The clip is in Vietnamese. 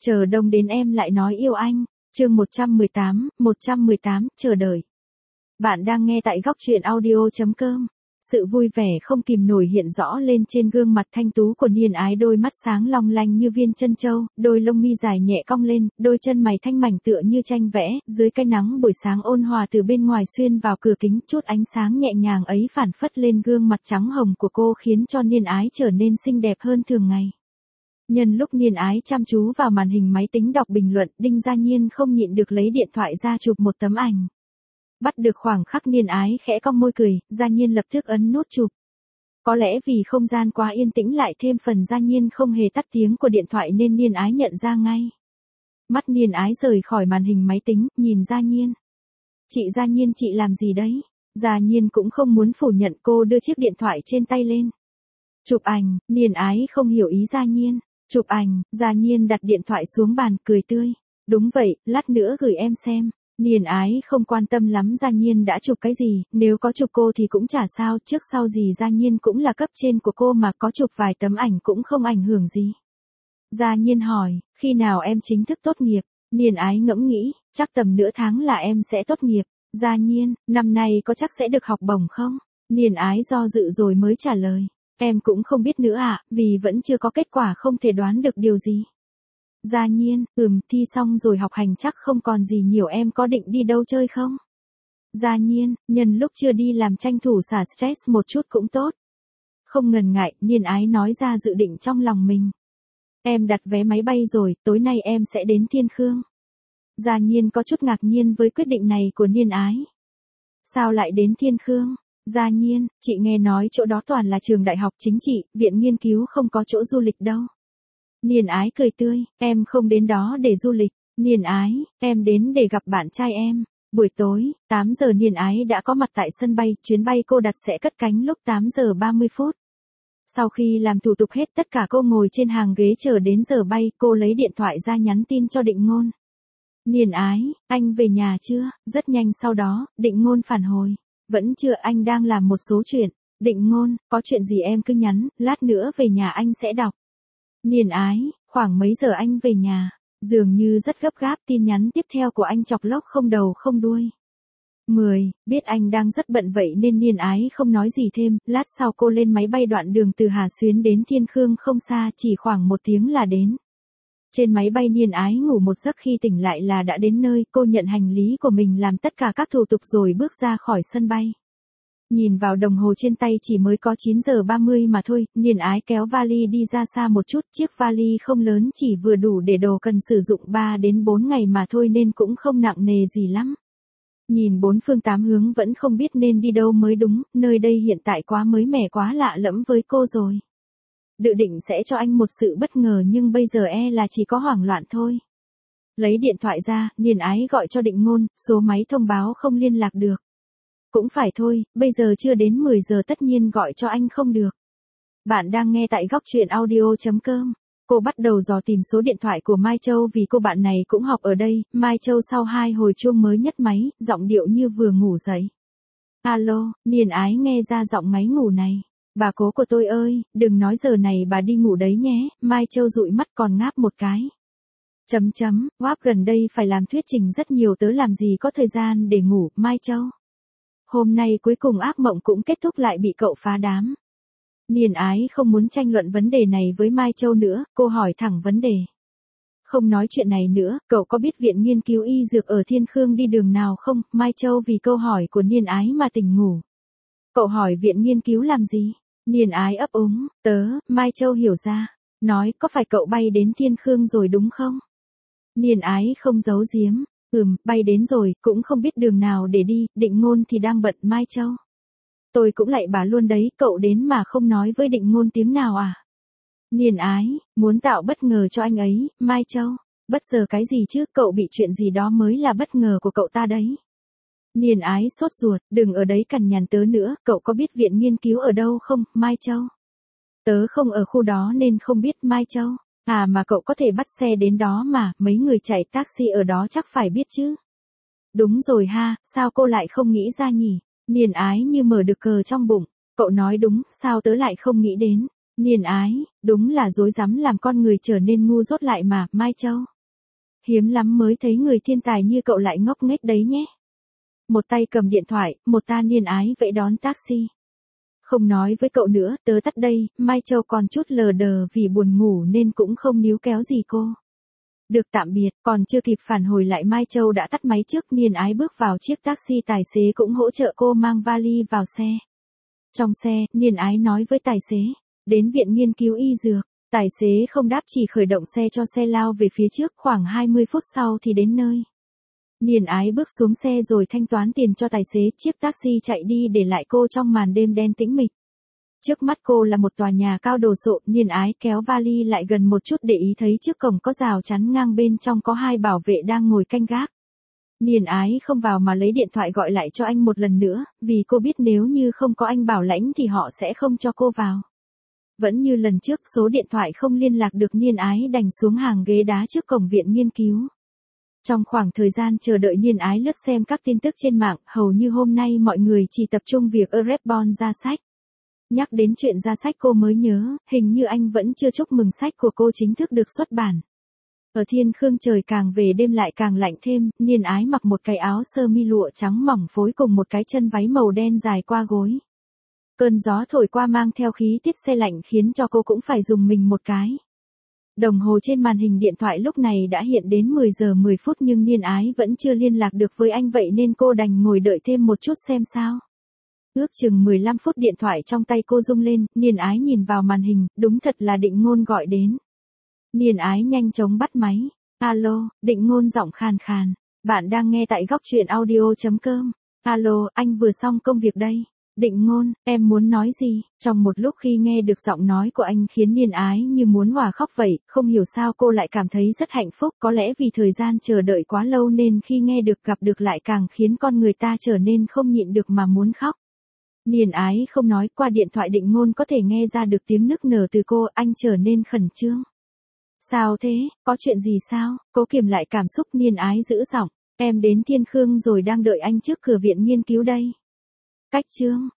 Chờ đông đến em lại nói yêu anh. Chương 118, chờ đợi. Bạn đang nghe tại góc truyện audio.com. Sự vui vẻ không kìm nổi hiện rõ lên trên gương mặt thanh tú của Niên Ái, đôi mắt sáng long lanh như viên chân châu, đôi lông mi dài nhẹ cong lên, đôi chân mày thanh mảnh tựa như tranh vẽ, dưới cái nắng buổi sáng ôn hòa từ bên ngoài xuyên vào cửa kính, chút ánh sáng nhẹ nhàng ấy phản phất lên gương mặt trắng hồng của cô khiến cho Niên Ái trở nên xinh đẹp hơn thường ngày. Nhân lúc Niên Ái chăm chú vào màn hình máy tính đọc bình luận, Đinh Gia Nhiên không nhịn được lấy điện thoại ra chụp một tấm ảnh. Bắt được khoảng khắc Niên Ái khẽ cong môi cười, Gia Nhiên lập tức ấn nút chụp. Có lẽ vì không gian quá yên tĩnh lại thêm phần Gia Nhiên không hề tắt tiếng của điện thoại nên Niên Ái nhận ra ngay. Mắt Niên Ái rời khỏi màn hình máy tính, nhìn Gia Nhiên. Chị Gia Nhiên, chị làm gì đấy? Gia Nhiên cũng không muốn phủ nhận, cô đưa chiếc điện thoại trên tay lên. Chụp ảnh. Niên Ái không hiểu ý Gia Nhiên. Chụp ảnh. Gia Nhiên đặt điện thoại xuống bàn, cười tươi. Đúng vậy, lát nữa gửi em xem. Niên Ái không quan tâm lắm Gia Nhiên đã chụp cái gì, nếu có chụp cô thì cũng chả sao, trước sau gì Gia Nhiên cũng là cấp trên của cô mà, có chụp vài tấm ảnh cũng không ảnh hưởng gì. Gia Nhiên hỏi, khi nào em chính thức tốt nghiệp? Niên Ái ngẫm nghĩ, chắc tầm nửa tháng là em sẽ tốt nghiệp. Gia Nhiên, năm nay có chắc sẽ được học bổng không? Niên Ái do dự rồi mới trả lời, em cũng không biết nữa ạ, vì vẫn chưa có kết quả không thể đoán được điều gì. Gia Nhiên, thi xong rồi học hành chắc không còn gì nhiều, em có định đi đâu chơi không? Gia Nhiên, nhân lúc chưa đi làm tranh thủ xả stress một chút cũng tốt. Không ngần ngại, Niên Ái nói ra dự định trong lòng mình. Em đặt vé máy bay rồi, tối nay em sẽ đến Thiên Khương. Gia Nhiên có chút ngạc nhiên với quyết định này của Niên Ái. Sao lại đến Thiên Khương? Gia Nhiên, chị nghe nói chỗ đó toàn là trường đại học chính trị, viện nghiên cứu, không có chỗ du lịch đâu. Niên Ái cười tươi, em không đến đó để du lịch. Niên Ái, em đến để gặp bạn trai em. Buổi tối, 8 giờ Niên Ái đã có mặt tại sân bay, chuyến bay cô đặt sẽ cất cánh lúc 8 giờ 30 phút. Sau khi làm thủ tục hết, tất cả cô ngồi trên hàng ghế chờ đến giờ bay, cô lấy điện thoại ra nhắn tin cho Định Ngôn. Niên Ái, anh về nhà chưa? Rất nhanh sau đó, Định Ngôn phản hồi. Vẫn chưa, anh đang làm một số chuyện. Định Ngôn, có chuyện gì em cứ nhắn, lát nữa về nhà anh sẽ đọc. Niên Ái, khoảng mấy giờ anh về nhà? Dường như rất gấp gáp, tin nhắn tiếp theo của anh chọc lóc không đầu không đuôi. 10, biết anh đang rất bận vậy nên Niên Ái không nói gì thêm, lát sau cô lên máy bay, đoạn đường từ Hà Xuyến đến Thiên Khương không xa, chỉ khoảng 1 tiếng là đến. Trên máy bay Niên Ái ngủ một giấc, khi tỉnh lại là đã đến nơi, cô nhận hành lý của mình, làm tất cả các thủ tục rồi bước ra khỏi sân bay. Nhìn vào đồng hồ trên tay chỉ mới có 9 giờ 30 mà thôi, Niên Ái kéo vali đi ra xa một chút, chiếc vali không lớn, chỉ vừa đủ để đồ cần sử dụng 3 đến 4 ngày mà thôi nên cũng không nặng nề gì lắm. Nhìn bốn phương tám hướng vẫn không biết nên đi đâu mới đúng, nơi đây hiện tại quá mới mẻ, quá lạ lẫm với cô rồi. Dự định sẽ cho anh một sự bất ngờ nhưng bây giờ là chỉ có hoảng loạn thôi. Lấy điện thoại ra, Niên Ái gọi cho Định Ngôn, số máy thông báo không liên lạc được. Cũng phải thôi, bây giờ chưa đến 10 giờ tất nhiên gọi cho anh không được. Bạn đang nghe tại góc truyện audio.com. Cô bắt đầu dò tìm số điện thoại của Mai Châu vì cô bạn này cũng học ở đây. Mai Châu sau 2 hồi chuông mới nhấc máy, giọng điệu như vừa ngủ dậy. Alo, Niên Ái nghe ra giọng ngáy ngủ này. Bà cố của tôi ơi, đừng nói giờ này bà đi ngủ đấy nhé. Mai Châu dụi mắt còn ngáp một cái. Wap gần đây phải làm thuyết trình rất nhiều, tớ làm gì có thời gian để ngủ. Mai Châu. Hôm nay cuối cùng ác mộng cũng kết thúc, lại bị cậu phá đám. Niên Ái không muốn tranh luận vấn đề này với Mai Châu nữa, cô hỏi thẳng vấn đề. Không nói chuyện này nữa, cậu có biết viện nghiên cứu y dược ở Thiên Khương đi đường nào không? Mai Châu vì câu hỏi của Niên Ái mà tỉnh ngủ. Cậu hỏi viện nghiên cứu làm gì? Niên Ái ấp úng, Mai Châu hiểu ra. Nói, có phải cậu bay đến Thiên Khương rồi đúng không? Niên Ái không giấu giếm. Bay đến rồi, cũng không biết đường nào để đi, Định Ngôn thì đang bận. Mai Châu. Tôi cũng lại bà luôn đấy, cậu đến mà không nói với Định Ngôn tiếng nào à? Niên Ái, muốn tạo bất ngờ cho anh ấy. Mai Châu, bất ngờ cái gì chứ, cậu bị chuyện gì đó mới là bất ngờ của cậu ta đấy. Niên Ái sốt ruột, đừng ở đấy cằn nhằn tớ nữa, cậu có biết viện nghiên cứu ở đâu không? Mai Châu. Tớ không ở khu đó nên không biết. Mai Châu. À mà cậu có thể bắt xe đến đó mà, mấy người chạy taxi ở đó chắc phải biết chứ. Đúng rồi ha, sao cô lại không nghĩ ra nhỉ? Niên Ái như mở được cờ trong bụng. Cậu nói đúng, sao tớ lại không nghĩ đến. Niên ái, đúng là dối rắm làm con người trở nên ngu dốt lại mà, Mai Châu. Hiếm lắm mới thấy người thiên tài như cậu lại ngốc nghếch đấy nhé. Một tay cầm điện thoại, một ta Niên ái vẫy đón taxi. Không nói với cậu nữa, tớ tắt đây, Mai Châu còn chút lờ đờ vì buồn ngủ nên cũng không níu kéo gì cô. Được tạm biệt, còn chưa kịp phản hồi lại Mai Châu đã tắt máy trước. Niên ái bước vào chiếc taxi, tài xế cũng hỗ trợ cô mang vali vào xe. Trong xe, Niên ái nói với tài xế, đến viện nghiên cứu y dược. Tài xế không đáp, chỉ khởi động xe cho xe lao về phía trước, khoảng 20 phút sau thì đến nơi. Niên ái bước xuống xe rồi thanh toán tiền cho tài xế, chiếc taxi chạy đi để lại cô trong màn đêm đen tĩnh mịch. Trước mắt cô là một tòa nhà cao đồ sộ. Niên ái kéo vali lại gần một chút để ý thấy trước cổng có rào chắn ngang, bên trong có 2 bảo vệ đang ngồi canh gác. Niên ái không vào mà lấy điện thoại gọi lại cho anh một lần nữa, vì cô biết nếu như không có anh bảo lãnh thì họ sẽ không cho cô vào. Vẫn như lần trước, số điện thoại không liên lạc được, Niên ái đành xuống hàng ghế đá trước cổng viện nghiên cứu. Trong khoảng thời gian chờ đợi, Niên ái lướt xem các tin tức trên mạng, hầu như hôm nay mọi người chỉ tập trung việc Erebon ra sách. Nhắc đến chuyện ra sách cô mới nhớ, hình như anh vẫn chưa chúc mừng sách của cô chính thức được xuất bản. Ở Thiên Khương trời càng về đêm lại càng lạnh thêm, Niên ái mặc một cái áo sơ mi lụa trắng mỏng phối cùng một cái chân váy màu đen dài qua gối. Cơn gió thổi qua mang theo khí tiết se lạnh khiến cho cô cũng phải dùng mình một cái. Đồng hồ trên màn hình điện thoại lúc này đã hiện đến 10 giờ 10 phút nhưng Niên ái vẫn chưa liên lạc được với anh, vậy nên cô đành ngồi đợi thêm một chút xem sao. Ước chừng 15 phút điện thoại trong tay cô rung lên, Niên ái nhìn vào màn hình, đúng thật là Định Ngôn gọi đến. Niên ái nhanh chóng bắt máy. Alo, Định Ngôn giọng khàn khàn. Bạn đang nghe tại góc truyện audio.com. Alo, anh vừa xong công việc đây. Định Ngôn, em muốn nói gì? Trong một lúc khi nghe được giọng nói của anh khiến Niên ái như muốn hòa khóc vậy, không hiểu sao cô lại cảm thấy rất hạnh phúc, có lẽ vì thời gian chờ đợi quá lâu nên khi nghe được gặp được lại càng khiến con người ta trở nên không nhịn được mà muốn khóc. Niên ái không nói, qua điện thoại Định Ngôn có thể nghe ra được tiếng nức nở từ cô, anh trở nên khẩn trương. Sao thế, có chuyện gì sao? Cố kiềm lại cảm xúc, Niên ái giữ giọng, em đến Thiên Khương rồi, đang đợi anh trước cửa viện nghiên cứu đây. Cách chương